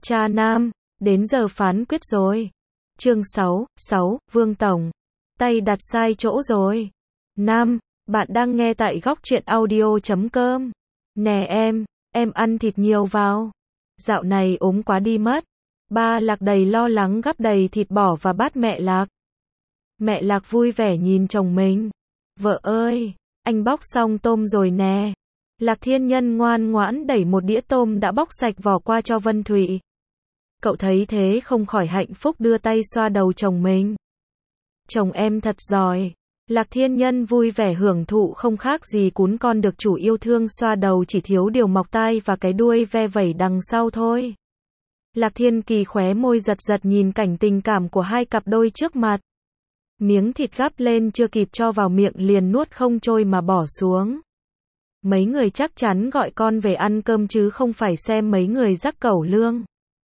Cha nam, đến giờ phán quyết rồi. Chương 6, Vương Tổng. Tay đặt sai chỗ rồi. Nam, bạn đang nghe tại góc truyện audio.com. Nè em ăn thịt nhiều vào. Dạo này ốm quá đi mất. Ba Lạc đầy lo lắng gắp đầy thịt bò và bát mẹ Lạc. Mẹ Lạc vui vẻ nhìn chồng mình. Vợ ơi, anh bóc xong tôm rồi nè. Lạc Thiên Nhân ngoan ngoãn đẩy một đĩa tôm đã bóc sạch vỏ qua cho Vân Thụy. Cậu thấy thế không khỏi hạnh phúc đưa tay xoa đầu chồng mình. Chồng em thật giỏi. Lạc Thiên Nhân vui vẻ hưởng thụ không khác gì cún con được chủ yêu thương xoa đầu, chỉ thiếu điều mọc tai và cái đuôi ve vẩy đằng sau thôi. Lạc Thiên Kỳ khóe môi giật giật nhìn cảnh tình cảm của hai cặp đôi trước mặt. Miếng thịt gắp lên chưa kịp cho vào miệng liền nuốt không trôi mà bỏ xuống. Mấy người chắc chắn gọi con về ăn cơm chứ không phải xem mấy người rắc cẩu lương.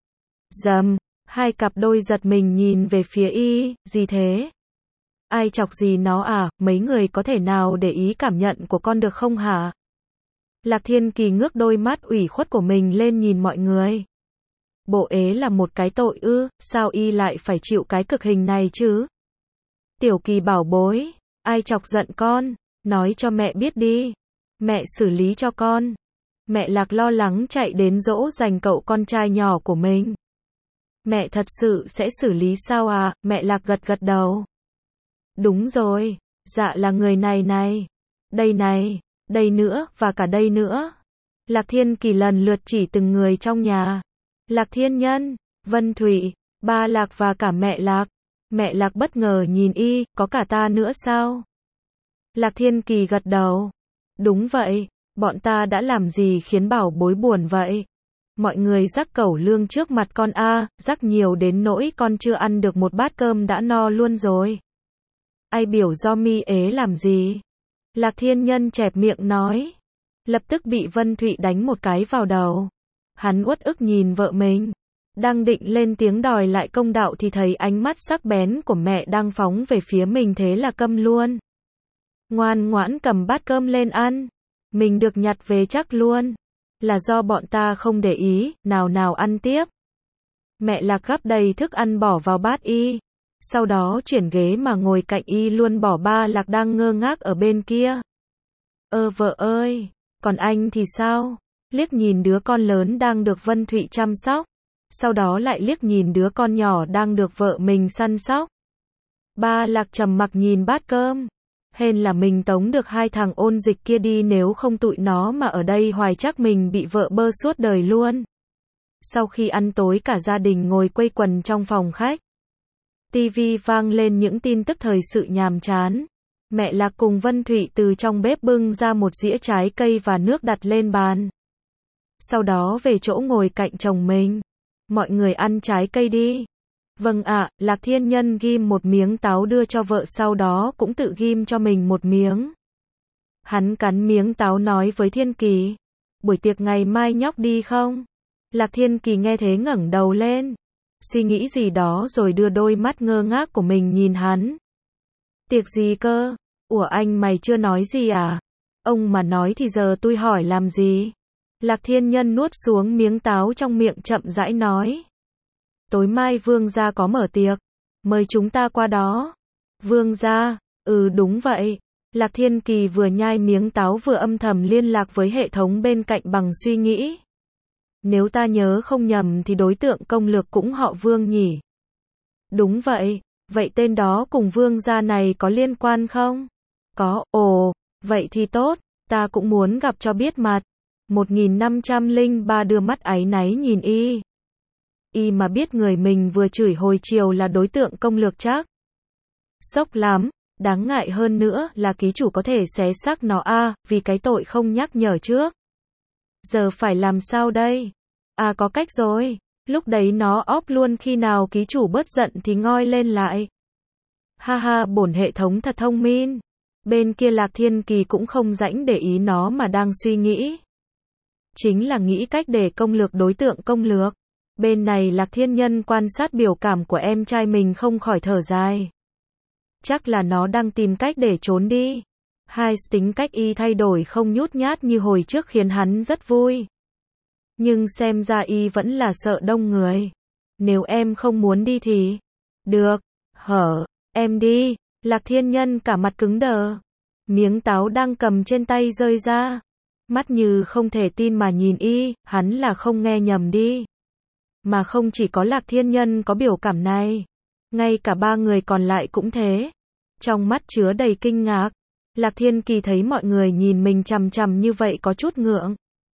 Dầm, hai cặp đôi giật mình nhìn về phía y, gì thế? Ai chọc gì nó à, mấy người có thể nào để ý cảm nhận của con được không hả? Lạc Thiên Kỳ ngước đôi mắt ủy khuất của mình lên nhìn mọi người. Bộ ế là một cái tội ư, sao y lại phải chịu cái cực hình này chứ? Tiểu Kỳ bảo bối, ai chọc giận con, nói cho mẹ biết đi. Mẹ xử lý cho con. Mẹ Lạc lo lắng chạy đến dỗ dành cậu con trai nhỏ của mình. Mẹ thật sự sẽ xử lý sao à? Mẹ Lạc gật gật đầu. Đúng rồi, dạ là người này này, đây nữa, và cả đây nữa. Lạc Thiên Kỳ lần lượt chỉ từng người trong nhà. Lạc Thiên Nhân, Vân Thụy, ba Lạc và cả mẹ Lạc. Mẹ Lạc bất ngờ nhìn y, có cả ta nữa sao? Lạc Thiên Kỳ gật đầu. Đúng vậy, bọn ta đã làm gì khiến bảo bối buồn vậy? Mọi người rắc cẩu lương trước mặt con a, rắc nhiều đến nỗi con chưa ăn được một bát cơm đã no luôn rồi. Ai biểu do mi ế làm gì? Lạc Thiên Nhân chẹp miệng nói. Lập tức bị Vân Thụy đánh một cái vào đầu. Hắn uất ức nhìn vợ mình. Đang định lên tiếng đòi lại công đạo thì thấy ánh mắt sắc bén của mẹ đang phóng về phía mình, thế là câm luôn. Ngoan ngoãn cầm bát cơm lên ăn. Mình được nhặt về chắc luôn. Là do bọn ta không để ý, nào ăn tiếp. Mẹ Lạc gắp đầy thức ăn bỏ vào bát y. Sau đó chuyển ghế mà ngồi cạnh y luôn, bỏ ba Lạc đang ngơ ngác ở bên kia. Vợ ơi, còn anh thì sao? Liếc nhìn đứa con lớn đang được Vân Thụy chăm sóc. Sau đó lại liếc nhìn đứa con nhỏ đang được vợ mình săn sóc. Ba Lạc trầm mặc nhìn bát cơm. Hên là mình tống được hai thằng ôn dịch kia đi, nếu không tụi nó mà ở đây hoài chắc mình bị vợ bơ suốt đời luôn. Sau khi ăn tối cả gia đình ngồi quây quần trong phòng khách. TV vang lên những tin tức thời sự nhàm chán. Mẹ Lạc cùng Vân Thụy từ trong bếp bưng ra một dĩa trái cây và nước đặt lên bàn. Sau đó về chỗ ngồi cạnh chồng mình. Mọi người ăn trái cây đi. Vâng ạ, Lạc Thiên Nhân ghim một miếng táo đưa cho vợ, sau đó cũng tự ghim cho mình một miếng. Hắn cắn miếng táo nói với Thiên Kỳ. Buổi tiệc ngày mai nhóc đi không? Lạc Thiên Kỳ nghe thế ngẩng đầu lên. Suy nghĩ gì đó rồi đưa đôi mắt ngơ ngác của mình nhìn hắn. Tiệc gì cơ? Ủa anh mày chưa nói gì à? Ông mà nói thì giờ tôi hỏi làm gì? Lạc Thiên Nhân nuốt xuống miếng táo trong miệng chậm rãi nói. Tối mai Vương gia có mở tiệc. Mời chúng ta qua đó. Vương gia? Đúng vậy. Lạc Thiên Kỳ vừa nhai miếng táo vừa âm thầm liên lạc với hệ thống bên cạnh bằng suy nghĩ. Nếu ta nhớ không nhầm thì đối tượng công lược cũng họ Vương nhỉ? Đúng vậy. Vậy tên đó cùng Vương gia này có liên quan không? Có. Ồ, vậy thì tốt. Ta cũng muốn gặp cho biết mặt. 1503 đưa mắt áy náy nhìn y. Y mà biết người mình vừa chửi hồi chiều là đối tượng công lược chắc sốc lắm. Đáng ngại hơn nữa là ký chủ có thể xé xác nó vì cái tội không nhắc nhở trước. Giờ phải làm sao đây? Có cách rồi. Lúc đấy nó óp luôn, khi nào ký chủ bớt giận thì ngoi lên lại. Ha bổn hệ thống thật thông minh. Bên kia Lạc Thiên Kỳ cũng không rảnh để ý nó mà đang suy nghĩ. Chính là nghĩ cách để công lược đối tượng công lược. Bên này Lạc Thiên Nhân quan sát biểu cảm của em trai mình không khỏi thở dài. Chắc là nó đang tìm cách để trốn đi. Hai tính cách y thay đổi không nhút nhát như hồi trước khiến hắn rất vui. Nhưng xem ra y vẫn là sợ đông người. Nếu em không muốn đi thì... Được, em đi. Lạc Thiên Nhân cả mặt cứng đờ. Miếng táo đang cầm trên tay rơi ra. Mắt như không thể tin mà nhìn y, hắn là không nghe nhầm đi. Mà không chỉ có Lạc Thiên Nhân có biểu cảm này. Ngay cả ba người còn lại cũng thế. Trong mắt chứa đầy kinh ngạc. Lạc Thiên Kỳ thấy mọi người nhìn mình chằm chằm như vậy có chút ngượng.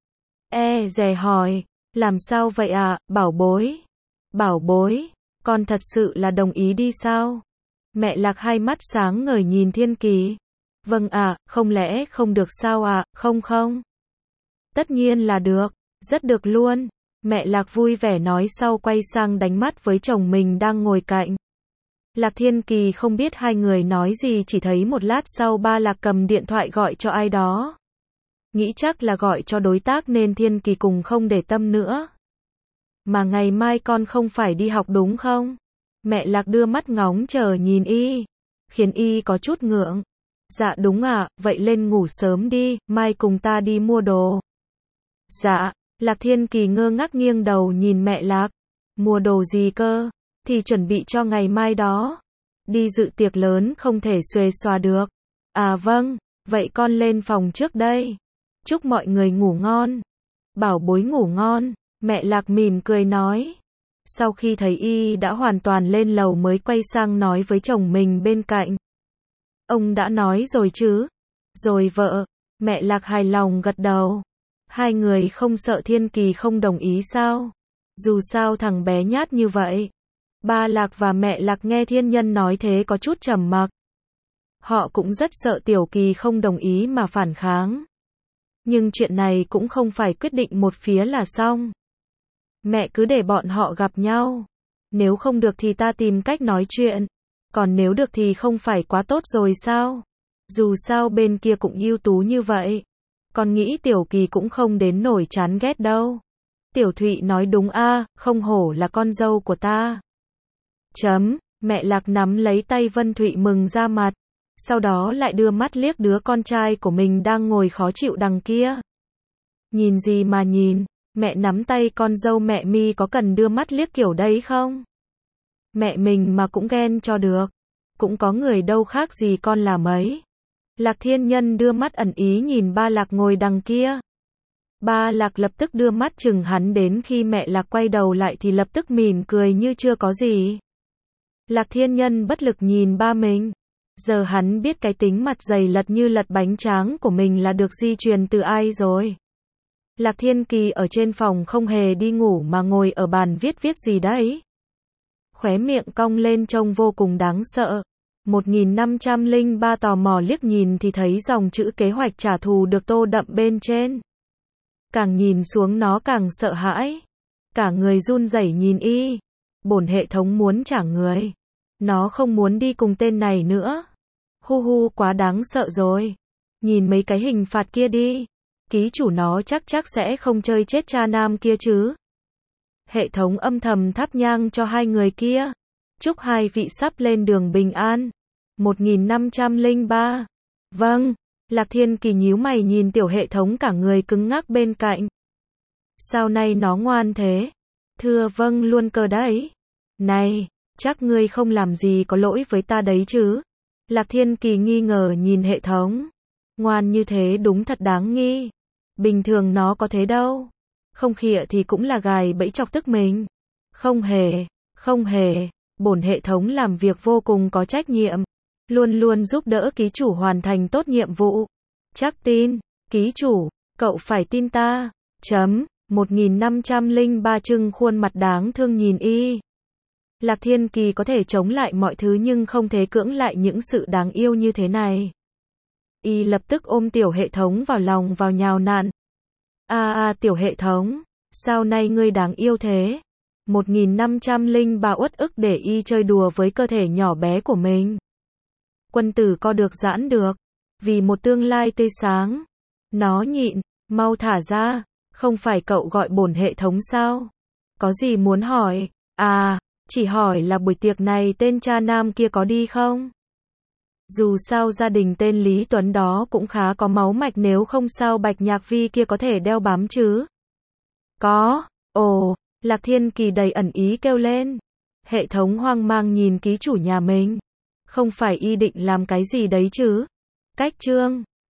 Dè hỏi, làm sao vậy ạ, bảo bối? Bảo bối, con thật sự là đồng ý đi sao? Mẹ Lạc hai mắt sáng ngời nhìn Thiên Kỳ. Vâng ạ, không lẽ không được sao ạ, không. Tất nhiên là được, rất được luôn. Mẹ Lạc vui vẻ nói sau quay sang đánh mắt với chồng mình đang ngồi cạnh. Lạc Thiên Kỳ không biết hai người nói gì, chỉ thấy một lát sau ba Lạc cầm điện thoại gọi cho ai đó. Nghĩ chắc là gọi cho đối tác nên Thiên Kỳ cùng không để tâm nữa. Mà ngày mai con không phải đi học đúng không? Mẹ Lạc đưa mắt ngóng chờ nhìn y, khiến y có chút ngượng. Dạ đúng ạ, vậy lên ngủ sớm đi, mai cùng ta đi mua đồ. Dạ, Lạc Thiên Kỳ ngơ ngác nghiêng đầu nhìn mẹ Lạc. Mua đồ gì cơ? Thì chuẩn bị cho ngày mai đó. Đi dự tiệc lớn không thể xuề xòa được. À vâng, vậy con lên phòng trước đây. Chúc mọi người ngủ ngon. Bảo bối ngủ ngon, mẹ Lạc mỉm cười nói. Sau khi thấy y đã hoàn toàn lên lầu mới quay sang nói với chồng mình bên cạnh. Ông đã nói rồi chứ? Rồi vợ, mẹ Lạc hài lòng gật đầu. Hai người không sợ Thiên Kỳ không đồng ý sao? Dù sao thằng bé nhát như vậy. Ba Lạc và mẹ Lạc nghe Thiên Nhân nói thế có chút trầm mặc. Họ cũng rất sợ Tiểu Kỳ không đồng ý mà phản kháng. Nhưng chuyện này cũng không phải quyết định một phía là xong. Mẹ cứ để bọn họ gặp nhau. Nếu không được thì ta tìm cách nói chuyện. Còn nếu được thì không phải quá tốt rồi sao? Dù sao bên kia cũng ưu tú như vậy. Con nghĩ Tiểu Kỳ cũng không đến nổi chán ghét đâu. Tiểu Thụy nói đúng a, không hổ là con dâu của ta. Mẹ Lạc nắm lấy tay Vân Thụy mừng ra mặt. Sau đó lại đưa mắt liếc đứa con trai của mình đang ngồi khó chịu đằng kia. Nhìn gì mà nhìn, mẹ nắm tay con dâu mẹ mi có cần đưa mắt liếc kiểu đấy không? Mẹ mình mà cũng ghen cho được. Cũng có người đâu khác gì con là mấy. Lạc Thiên Nhân đưa mắt ẩn ý nhìn ba Lạc ngồi đằng kia. Ba Lạc lập tức đưa mắt chừng hắn, đến khi mẹ Lạc quay đầu lại thì lập tức mỉm cười như chưa có gì. Lạc Thiên Nhân bất lực nhìn ba mình. Giờ hắn biết cái tính mặt dày lật như lật bánh tráng của mình là được di truyền từ ai rồi. Lạc Thiên Kỳ ở trên phòng không hề đi ngủ mà ngồi ở bàn viết gì đấy. Khóe miệng cong lên trông vô cùng đáng sợ. 1503 tò mò liếc nhìn thì thấy dòng chữ kế hoạch trả thù được tô đậm bên trên. Càng nhìn xuống nó càng sợ hãi. Cả người run rẩy nhìn y. Bổn hệ thống muốn trả người. Nó không muốn đi cùng tên này nữa. Hu quá đáng sợ rồi. Nhìn mấy cái hình phạt kia đi. Ký chủ nó chắc sẽ không chơi chết cha nam kia chứ. Hệ thống âm thầm thắp nhang cho hai người kia. Chúc hai vị sắp lên đường bình an. 1503. Vâng. Lạc Thiên Kỳ nhíu mày nhìn tiểu hệ thống cả người cứng ngắc bên cạnh. Sao nay nó ngoan thế? Thưa vâng luôn cơ đấy. Này, chắc ngươi không làm gì có lỗi với ta đấy chứ? Lạc Thiên Kỳ nghi ngờ nhìn hệ thống. Ngoan như thế đúng thật đáng nghi. Bình thường nó có thế đâu. Không khịa thì cũng là gài bẫy chọc tức mình. Không hề. Bổn hệ thống làm việc vô cùng có trách nhiệm. Luôn luôn giúp đỡ ký chủ hoàn thành tốt nhiệm vụ. Chắc tin. Ký chủ, cậu phải tin ta. 1503 trưng khuôn mặt đáng thương nhìn y. Lạc Thiên Kỳ có thể chống lại mọi thứ nhưng không thể cưỡng lại những sự đáng yêu như thế này. Y lập tức ôm tiểu hệ thống vào lòng vào nhào nặn. Tiểu hệ thống, sao nay ngươi đáng yêu thế? 1503 uất ức để y chơi đùa với cơ thể nhỏ bé của mình. Quân tử co được giãn được, vì một tương lai tươi sáng. Nó nhịn, mau thả ra, không phải cậu gọi bổn hệ thống sao? Có gì muốn hỏi? Chỉ hỏi là buổi tiệc này tên cha nam kia có đi không? Dù sao gia đình tên Lý Tuấn đó cũng khá có máu mạch, nếu không sao Bạch Nhạc Vi kia có thể đeo bám chứ. Có. Ồ, Lạc Thiên Kỳ đầy ẩn ý kêu lên. Hệ thống hoang mang nhìn ký chủ nhà mình. Không phải y định làm cái gì đấy chứ? Cách chương